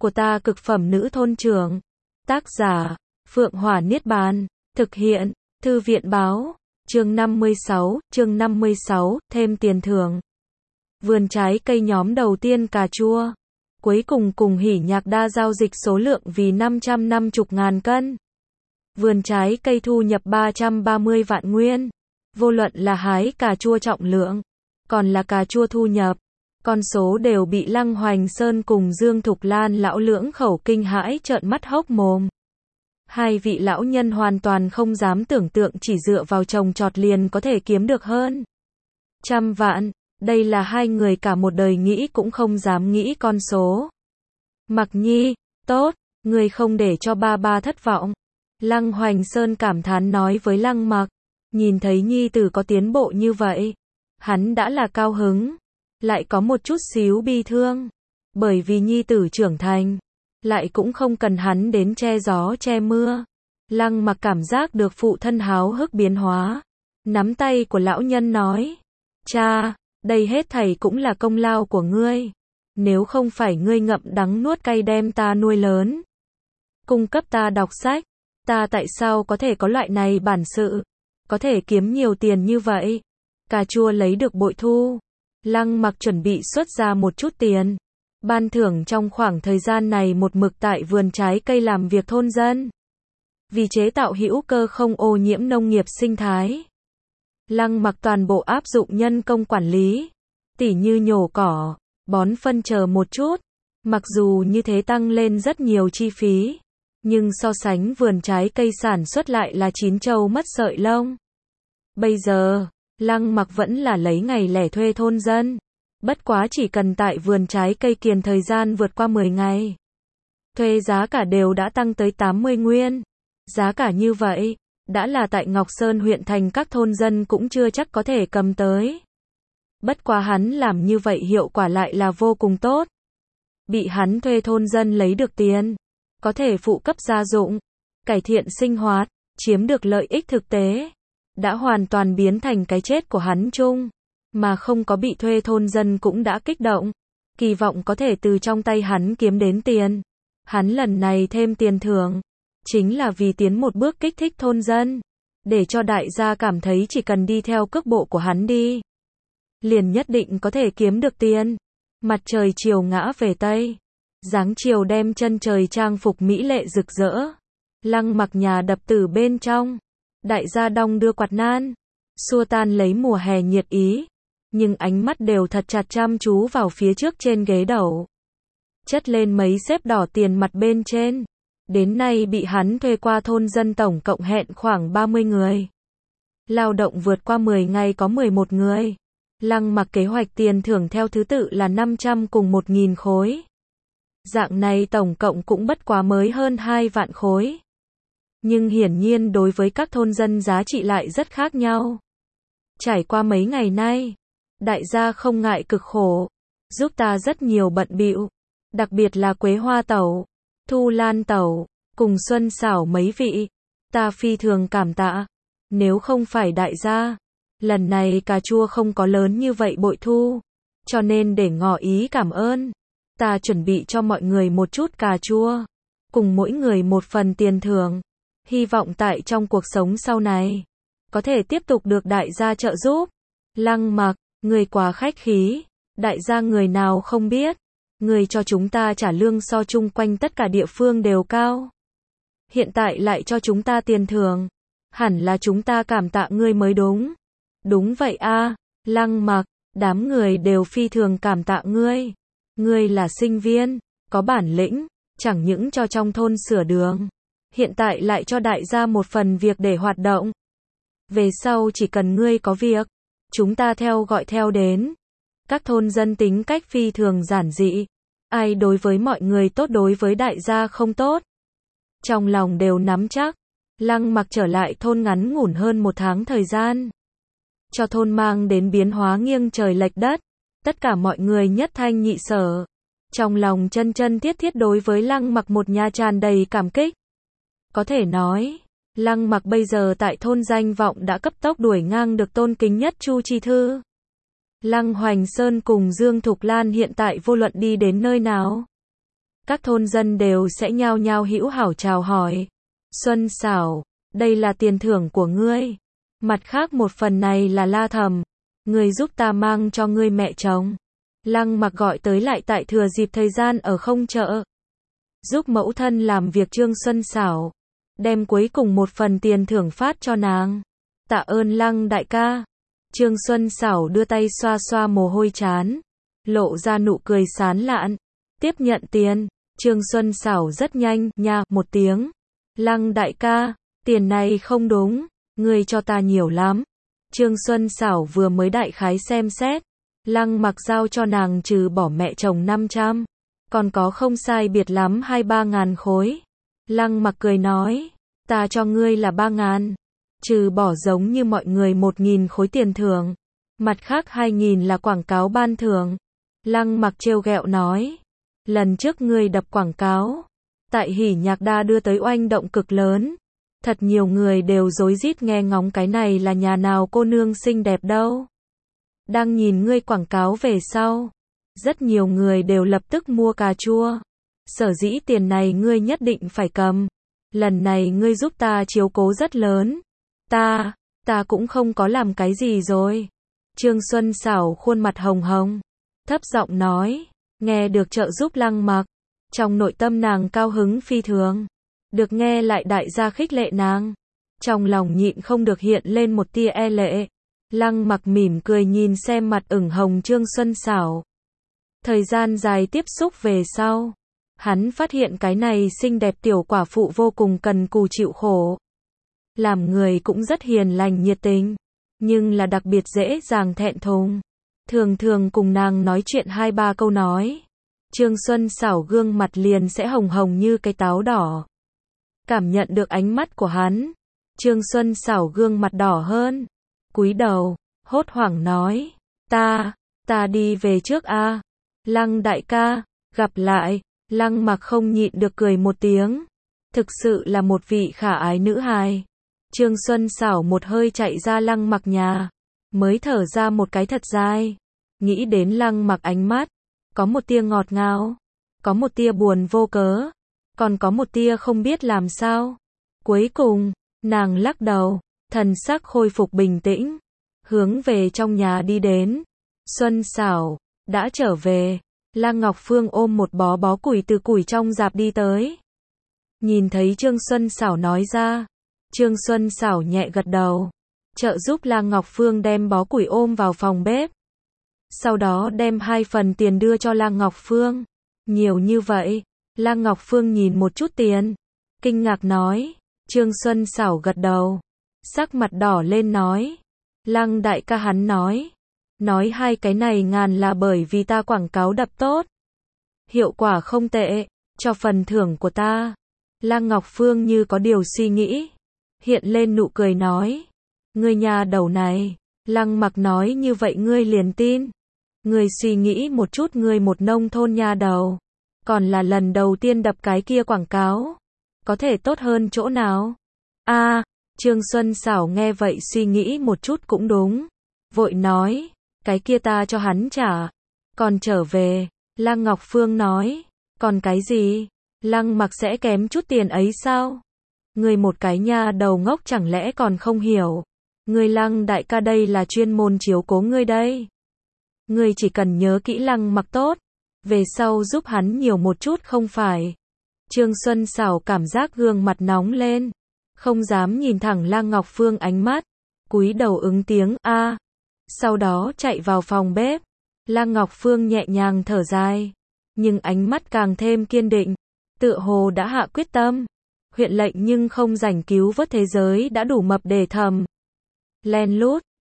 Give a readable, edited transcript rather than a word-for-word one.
của ta cực phẩm nữ thôn trưởng. Tác giả, Phượng Hỏa Niết Bàn. Thực hiện, Thư viện báo. Chương 56, thêm tiền thưởng. Vườn trái cây nhóm đầu tiên cà chua. Cuối cùng cùng hỉ nhạc đa giao dịch số lượng vì 550.000 cân. Vườn trái cây thu nhập 330 vạn nguyên. Vô luận là hái cà chua trọng lượng, còn là cà chua thu nhập, con số đều bị Lăng Hoành Sơn cùng Dương Thục Lan lão lưỡng khẩu kinh hãi trợn mắt hốc mồm. Hai vị lão nhân hoàn toàn không dám tưởng tượng chỉ dựa vào trồng trọt liền có thể kiếm được hơn 100 vạn. Đây là hai người cả một đời nghĩ cũng không dám nghĩ con số. Mặc Nhi, tốt, người không để cho ba thất vọng. Lăng Hoành Sơn cảm thán nói với Lăng Mặc. Nhìn thấy Nhi tử có tiến bộ như vậy, hắn đã là cao hứng, lại có một chút xíu bi thương. Bởi vì Nhi tử trưởng thành, lại cũng không cần hắn đến che gió che mưa. Lăng Mặc cảm giác được phụ thân háo hức biến hóa. Nắm tay của lão nhân nói, cha, đây hết thảy cũng là công lao của ngươi. Nếu không phải ngươi ngậm đắng nuốt cay đem ta nuôi lớn, cung cấp ta đọc sách, ta tại sao có thể có loại này bản sự, có thể kiếm nhiều tiền như vậy. Cà chua lấy được bội thu, Lăng Mặc chuẩn bị xuất ra một chút tiền, ban thưởng trong khoảng thời gian này một mực tại vườn trái cây làm việc thôn dân. Vì chế tạo hữu cơ không ô nhiễm nông nghiệp sinh thái, Lăng Mặc toàn bộ áp dụng nhân công quản lý, tỉ như nhổ cỏ, bón phân chờ một chút. Mặc dù như thế tăng lên rất nhiều chi phí, nhưng so sánh vườn trái cây sản xuất lại là chín trâu mất sợi lông. Bây giờ, Lăng Mặc vẫn là lấy ngày lẻ thuê thôn dân. Bất quá chỉ cần tại vườn trái cây kiền thời gian vượt qua 10 ngày, thuê giá cả đều đã tăng tới 80 nguyên. Giá cả như vậy, đã là tại Ngọc Sơn huyện thành các thôn dân cũng chưa chắc có thể cầm tới. Bất quá hắn làm như vậy hiệu quả lại là vô cùng tốt. Bị hắn thuê thôn dân lấy được tiền, có thể phụ cấp gia dụng, cải thiện sinh hoạt, chiếm được lợi ích thực tế, đã hoàn toàn biến thành cái chết của hắn chung. Mà không có bị thuê thôn dân cũng đã kích động, kỳ vọng có thể từ trong tay hắn kiếm đến tiền. Hắn lần này thêm tiền thưởng, chính là vì tiến một bước kích thích thôn dân, để cho đại gia cảm thấy chỉ cần đi theo cước bộ của hắn đi, liền nhất định có thể kiếm được tiền. Mặt trời chiều ngã về Tây, dáng chiều đem chân trời trang phục mỹ lệ rực rỡ. Lăng Mặc nhà đập tử bên trong, đại gia đong đưa quạt nan, xua tan lấy mùa hè nhiệt ý, nhưng ánh mắt đều thật chặt chăm chú vào phía trước trên ghế đầu, chất lên mấy xếp đỏ tiền mặt bên trên. Đến nay bị hắn thuê qua thôn dân tổng cộng hẹn khoảng 30 người. Lao động vượt qua 10 ngày có 11 người. Lăng Mặc kế hoạch tiền thưởng theo thứ tự là 500 cùng 1.000 khối. Dạng này tổng cộng cũng bất quá mới hơn 2 vạn khối. Nhưng hiển nhiên đối với các thôn dân giá trị lại rất khác nhau. Trải qua mấy ngày nay, đại gia không ngại cực khổ, giúp ta rất nhiều bận bịu, đặc biệt là Quế Hoa Tẩu, Thu Lan Tẩu, cùng Xuân Xảo mấy vị, ta phi thường cảm tạ. Nếu không phải đại gia, lần này cà chua không có lớn như vậy bội thu, cho nên để ngỏ ý cảm ơn, ta chuẩn bị cho mọi người một chút cà chua, cùng mỗi người một phần tiền thưởng. Hy vọng tại trong cuộc sống sau này, có thể tiếp tục được đại gia trợ giúp. Lăng Mặc, người quá khách khí, đại gia người nào không biết, người cho chúng ta trả lương so chung quanh tất cả địa phương đều cao. Hiện tại lại cho chúng ta tiền thưởng, hẳn là chúng ta cảm tạ ngươi mới đúng. Đúng vậy a, Lăng Mặc, đám người đều phi thường cảm tạ ngươi. Ngươi là sinh viên, có bản lĩnh, chẳng những cho trong thôn sửa đường, hiện tại lại cho đại gia một phần việc để hoạt động. Về sau chỉ cần ngươi có việc, chúng ta theo gọi theo đến. Các thôn dân tính cách phi thường giản dị, ai đối với mọi người tốt đối với đại gia không tốt, trong lòng đều nắm chắc. Lăng Mặc trở lại thôn ngắn ngủn hơn 1 tháng thời gian, cho thôn mang đến biến hóa nghiêng trời lệch đất. Tất cả mọi người nhất thanh nhị sở, trong lòng chân chân thiết thiết đối với Lăng Mặc một nhà tràn đầy cảm kích. Có thể nói, Lăng Mặc bây giờ tại thôn danh vọng đã cấp tốc đuổi ngang được tôn kính nhất Chu Chi Thư. Lăng Hoành Sơn cùng Dương Thục Lan hiện tại vô luận đi đến nơi nào, các thôn dân đều sẽ nhao nhao hữu hảo chào hỏi. Xuân Xảo, đây là tiền thưởng của ngươi. Mặt khác một phần này là La Thầm, ngươi giúp ta mang cho ngươi mẹ chồng. Lăng Mặc gọi tới lại tại thừa dịp thời gian ở không chợ. Giúp mẫu thân làm việc Trương Xuân Xảo, đem cuối cùng một phần tiền thưởng phát cho nàng. Tạ ơn Lăng đại ca. Trương Xuân Xảo đưa tay xoa xoa mồ hôi trán, lộ ra nụ cười sán lạn. Tiếp nhận tiền, Trương Xuân Xảo rất nhanh, nha, một tiếng. Lăng đại ca, tiền này không đúng, ngươi cho ta nhiều lắm. Trương Xuân Xảo vừa mới đại khái xem xét, Lăng Mặc giao cho nàng trừ bỏ mẹ chồng 500, còn có không sai biệt lắm 2-3 ngàn khối. Lăng Mặc cười nói, ta cho ngươi là 3 ngàn, trừ bỏ giống như mọi người 1.000 khối tiền thưởng, mặt khác 2.000 là quảng cáo ban thưởng. Lăng Mặc trêu ghẹo nói, lần trước ngươi đập quảng cáo, tại Hỉ Nhạc Đa đưa tới oanh động cực lớn. Thật nhiều người đều rối rít nghe ngóng cái này là nhà nào cô nương xinh đẹp đâu. Đang nhìn ngươi quảng cáo về sau, rất nhiều người đều lập tức mua cà chua. Sở dĩ tiền này ngươi nhất định phải cầm. Lần này ngươi giúp ta chiếu cố rất lớn. Ta cũng không có làm cái gì rồi. Trương Xuân Xảo khuôn mặt hồng hồng, thấp giọng nói, nghe được trợ giúp Lăng Mặc, trong nội tâm nàng cao hứng phi thường. Được nghe lại đại gia khích lệ nàng, trong lòng nhịn không được hiện lên một tia e lệ. Lăng Mặc mỉm cười nhìn xem mặt ửng hồng Trương Xuân Xảo. Thời gian dài tiếp xúc về sau, hắn phát hiện cái này xinh đẹp tiểu quả phụ vô cùng cần cù chịu khổ. Làm người cũng rất hiền lành nhiệt tình, nhưng là đặc biệt dễ dàng thẹn thùng. Thường thường cùng nàng nói chuyện 2-3 câu nói, Trương Xuân Xảo gương mặt liền sẽ hồng hồng như cái táo đỏ. Cảm nhận được ánh mắt của hắn, Trương Xuân Xảo gương mặt đỏ hơn, cúi đầu, hốt hoảng nói, ta đi về trước a. Lăng đại ca, gặp lại. Lăng Mặc không nhịn được cười một tiếng, thực sự là một vị khả ái nữ hài. Trương Xuân Xảo một hơi chạy ra Lăng Mặc nhà, mới thở ra một cái thật dài, nghĩ đến Lăng Mặc ánh mắt, có một tia ngọt ngào, có một tia buồn vô cớ, còn có một tia không biết làm sao. Cuối cùng, nàng lắc đầu, thần sắc khôi phục bình tĩnh, hướng về trong nhà đi đến. Xuân Xảo, đã trở về. Lăng Ngọc Phương ôm một bó củi từ củi trong rạp đi tới. Nhìn thấy Trương Xuân Xảo nói ra, Trương Xuân Xảo nhẹ gật đầu, trợ giúp Lăng Ngọc Phương đem bó củi ôm vào phòng bếp. Sau đó đem 2 phần tiền đưa cho Lăng Ngọc Phương. Nhiều như vậy. Lăng Ngọc Phương nhìn một chút tiền, kinh ngạc nói. Trương Xuân Xảo gật đầu, sắc mặt đỏ lên nói, Lăng đại ca hắn nói 2 cái này ngàn là bởi vì ta quảng cáo đập tốt, hiệu quả không tệ, cho phần thưởng của ta. Lăng Ngọc Phương như có điều suy nghĩ, hiện lên nụ cười nói, ngươi nhà đầu này. Lăng Mặc nói như vậy ngươi liền tin. Ngươi suy nghĩ một chút, ngươi một nông thôn nha đầu, còn là lần đầu tiên đập cái kia quảng cáo, có thể tốt hơn chỗ nào? Trương Xuân Xảo nghe vậy suy nghĩ một chút cũng đúng, vội nói, cái kia ta cho hắn trả, còn trở về. Lăng Ngọc Phương nói, còn cái gì? Lăng Mặc sẽ kém chút tiền ấy sao? Ngươi một cái nha đầu ngốc chẳng lẽ còn không hiểu? Ngươi Lăng đại ca đây là chuyên môn chiếu cố ngươi đây. Ngươi chỉ cần nhớ kỹ Lăng Mặc tốt, về sau giúp hắn nhiều một chút không phải? Trương Xuân Xảo cảm giác gương mặt nóng lên, không dám nhìn thẳng Lăng Ngọc Phương ánh mắt, cúi đầu ứng tiếng a, sau đó chạy vào phòng bếp. Lăng Ngọc Phương nhẹ nhàng thở dài, nhưng ánh mắt càng thêm kiên định, tựa hồ đã hạ quyết tâm. Huyện lệnh nhưng không rảnh cứu vớt thế giới đã đủ mập để thầm. Len lút